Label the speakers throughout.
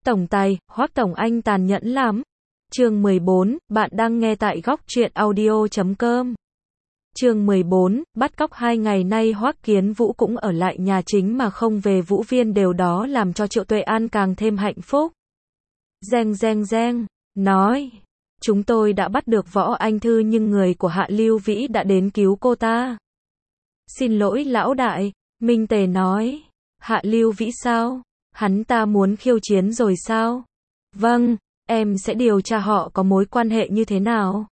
Speaker 1: Tổng tài, Hoắc Tổng anh tàn nhẫn lắm. Chương 14, bạn đang nghe tại góc truyện audio.com. Chương 14, bắt cóc 2 ngày nay Hoắc Kiến Vũ cũng ở lại nhà chính mà không về Vũ Viên, điều đó làm cho Triệu Tuệ An càng thêm hạnh phúc. Reng, nói, chúng tôi đã bắt được Võ Anh Thư nhưng người của Hạ Lưu Vĩ đã đến cứu cô ta. Xin lỗi lão đại, Minh Tề nói. Hạ Lưu Vĩ sao? Hắn ta muốn khiêu chiến rồi sao? Vâng, em sẽ điều tra họ có mối quan hệ như thế nào.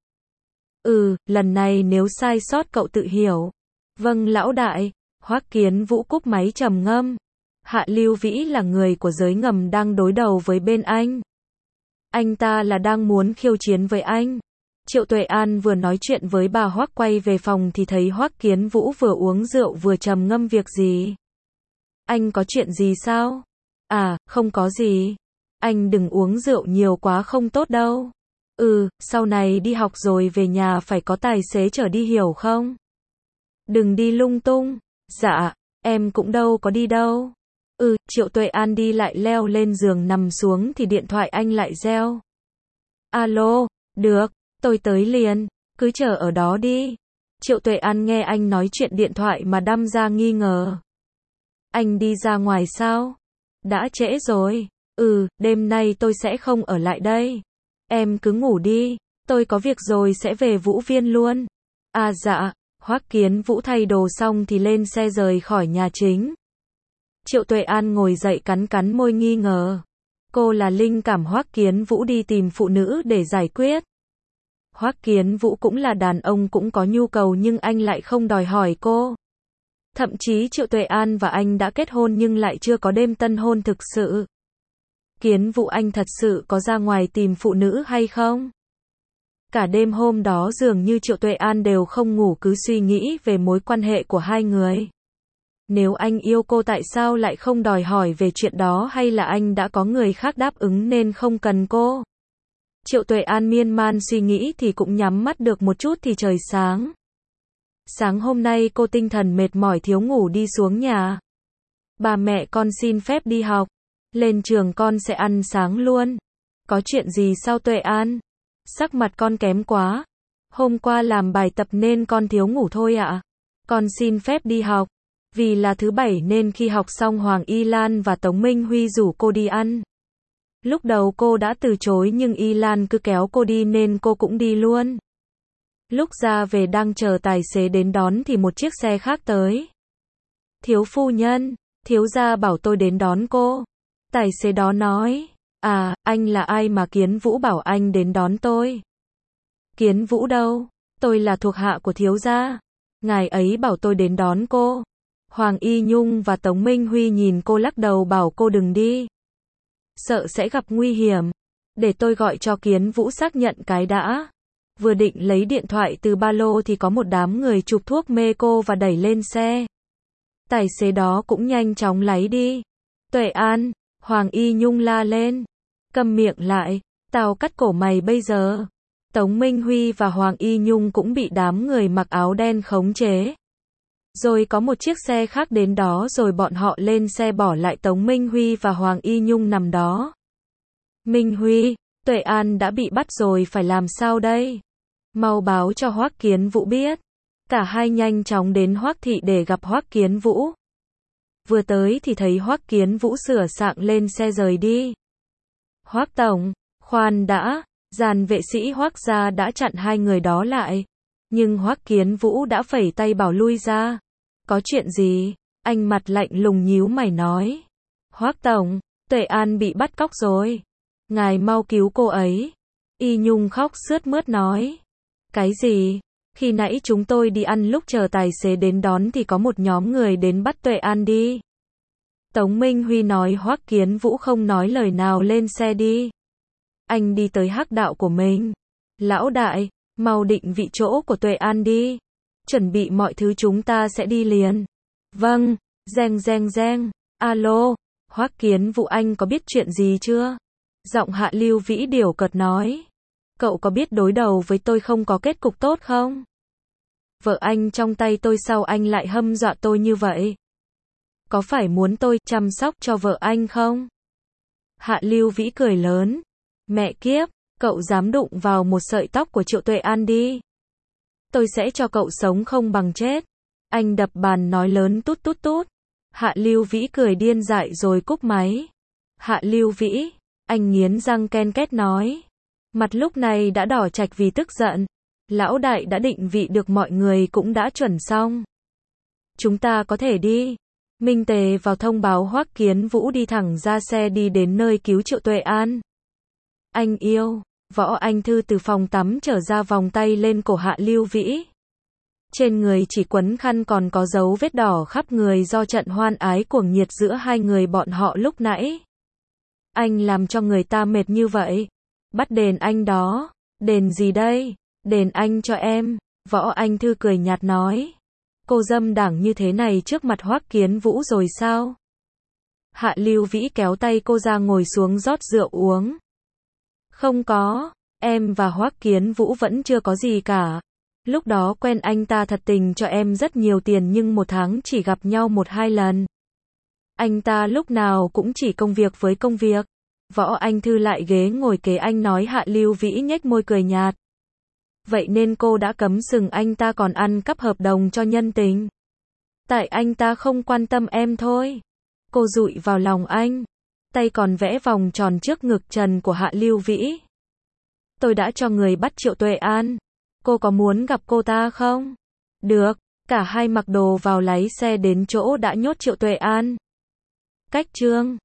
Speaker 1: Lần này nếu sai sót cậu tự hiểu. Vâng lão đại. Hoắc Kiến Vũ cúp máy trầm ngâm. Hạ Lưu Vĩ là người của giới ngầm đang đối đầu với bên anh. Anh ta là đang muốn khiêu chiến với anh. Triệu Tuệ An vừa nói chuyện với bà Hoắc, quay về phòng thì thấy Hoắc Kiến Vũ vừa uống rượu vừa trầm ngâm. Việc gì? Anh có chuyện gì sao? À, không có gì. Anh đừng uống rượu nhiều quá không tốt đâu. Sau này đi học rồi về nhà phải có tài xế chở đi hiểu không? Đừng đi lung tung. Dạ, em cũng đâu có đi đâu. Triệu Tuệ An đi lại leo lên giường nằm xuống thì điện thoại anh lại reo. Alo, được, tôi tới liền, cứ chờ ở đó đi. Triệu Tuệ An nghe anh nói chuyện điện thoại mà đâm ra nghi ngờ. Anh đi ra ngoài sao? Đã trễ rồi. Đêm nay tôi sẽ không ở lại đây. Em cứ ngủ đi, tôi có việc rồi sẽ về Vũ Viên luôn. À dạ. Hoắc Kiến Vũ thay đồ xong thì lên xe rời khỏi nhà chính. Triệu Tuệ An ngồi dậy cắn môi nghi ngờ. Cô là linh cảm Hoắc Kiến Vũ đi tìm phụ nữ để giải quyết. Hoắc Kiến Vũ cũng là đàn ông, cũng có nhu cầu nhưng anh lại không đòi hỏi cô. Thậm chí Triệu Tuệ An và anh đã kết hôn nhưng lại chưa có đêm tân hôn thực sự. Kiến Vũ, anh thật sự có ra ngoài tìm phụ nữ hay không? Cả đêm hôm đó dường như Triệu Tuệ An đều không ngủ, cứ suy nghĩ về mối quan hệ của hai người. Nếu anh yêu cô tại sao lại không đòi hỏi về chuyện đó, hay là anh đã có người khác đáp ứng nên không cần cô? Triệu Tuệ An miên man suy nghĩ thì cũng nhắm mắt được một chút thì trời sáng. Sáng hôm nay cô tinh thần mệt mỏi thiếu ngủ đi xuống nhà. Bà mẹ con xin phép đi học. Lên trường con sẽ ăn sáng luôn. Có chuyện gì sao Tuệ An? Sắc mặt con kém quá. Hôm qua làm bài tập nên con thiếu ngủ thôi ạ. Con xin phép đi học. Vì là thứ bảy nên khi học xong Hoàng Y Lan và Tống Minh Huy rủ cô đi ăn. Lúc đầu cô đã từ chối nhưng Y Lan cứ kéo cô đi nên cô cũng đi luôn. Lúc ra về đang chờ tài xế đến đón thì một chiếc xe khác tới. Thiếu phu nhân, thiếu gia bảo tôi đến đón cô. Tài xế đó nói. À, anh là ai mà Kiến Vũ bảo anh đến đón tôi? Kiến Vũ đâu? Tôi là thuộc hạ của thiếu gia. Ngài ấy bảo tôi đến đón cô. Hoàng Y Nhung và Tống Minh Huy nhìn cô lắc đầu bảo cô đừng đi. Sợ sẽ gặp nguy hiểm. Để tôi gọi cho Kiến Vũ xác nhận cái đã. Vừa định lấy điện thoại từ ba lô thì có một đám người chụp thuốc mê cô và đẩy lên xe. Tài xế đó cũng nhanh chóng lái đi. Tuệ An, Hoàng Y Nhung la lên. Câm miệng lại, tao cắt cổ mày bây giờ. Tống Minh Huy và Hoàng Y Nhung cũng bị đám người mặc áo đen khống chế. Rồi có một chiếc xe khác đến đó rồi bọn họ lên xe bỏ lại Tống Minh Huy và Hoàng Y Nhung nằm đó. Minh Huy, Tuệ An đã bị bắt rồi, phải làm sao đây? Mau báo cho Hoắc Kiến Vũ biết. Cả hai nhanh chóng đến Hoắc thị để gặp Hoắc Kiến Vũ. Vừa tới thì thấy Hoắc Kiến Vũ sửa soạng lên xe rời đi. Hoắc tổng, khoan đã, dàn vệ sĩ Hoắc gia đã chặn hai người đó lại. Nhưng Hoắc Kiến Vũ đã phẩy tay bảo lui ra. Có chuyện gì? Anh mặt lạnh lùng nhíu mày nói. Hoắc tổng, Tuệ An bị bắt cóc rồi. Ngài mau cứu cô ấy. Y Nhung khóc sướt mướt nói. Cái gì? Khi nãy chúng tôi đi ăn, lúc chờ tài xế đến đón thì có một nhóm người đến bắt Tuệ An đi. Tống Minh Huy nói. Hoắc Kiến Vũ không nói lời nào, lên xe đi. Anh đi tới hắc đạo của mình. Lão đại, mau định vị chỗ của Tuệ An đi. Chuẩn bị mọi thứ, chúng ta sẽ đi liền. Vâng. Reng. Alo, Hoắc Kiến Vũ, anh có biết chuyện gì chưa? Giọng Hạ Lưu Vĩ điểu cợt nói. Cậu có biết đối đầu với tôi không có kết cục tốt không? Vợ anh trong tay tôi, sao anh lại hâm dọa tôi như vậy? Có phải muốn tôi chăm sóc cho vợ anh không? Hạ Lưu Vĩ cười lớn. Mẹ kiếp, cậu dám đụng vào một sợi tóc của Triệu Tuệ An đi. Tôi sẽ cho cậu sống không bằng chết. Anh đập bàn nói lớn tút tút tút. Hạ Lưu Vĩ cười điên dại rồi cúp máy. Hạ Lưu Vĩ, anh nghiến răng ken két nói. Mặt lúc này đã đỏ chạch vì tức giận. Lão đại đã định vị được mọi người cũng đã chuẩn xong. Chúng ta có thể đi. Minh Tề vào thông báo Hoắc Kiến Vũ đi thẳng ra xe đi đến nơi cứu Triệu Tuệ An. Anh yêu. Võ Anh Thư từ phòng tắm trở ra vòng tay lên cổ Hạ Lưu Vĩ. Trên người chỉ quấn khăn còn có dấu vết đỏ khắp người do trận hoan ái cuồng nhiệt giữa hai người bọn họ lúc nãy. Anh làm cho người ta mệt như vậy. Bắt đền anh đó. Đền gì đây? Đền anh cho em. Võ Anh Thư cười nhạt nói. Cô dâm đảng như thế này trước mặt Hoắc Kiến Vũ rồi sao? Hạ Lưu Vĩ kéo tay cô ra ngồi xuống rót rượu uống. Không có, em và Hoắc Kiến Vũ vẫn chưa có gì cả. Lúc đó quen anh ta thật tình cho em rất nhiều tiền nhưng một tháng chỉ gặp nhau 1-2 lần. Anh ta lúc nào cũng chỉ công việc với công việc. Võ Anh Thư lại ghế ngồi kế anh nói. Hạ Lưu Vĩ nhếch môi cười nhạt. Vậy nên cô đã cấm sừng anh ta còn ăn cắp hợp đồng cho nhân tình. Tại anh ta không quan tâm em thôi. Cô dụi vào lòng anh. Tay còn vẽ vòng tròn trước ngực trần của Hạ Lưu Vĩ. Tôi đã cho người bắt Triệu Tuệ An. Cô có muốn gặp cô ta không? Được. Cả hai mặc đồ vào lái xe đến chỗ đã nhốt Triệu Tuệ An. Cách chương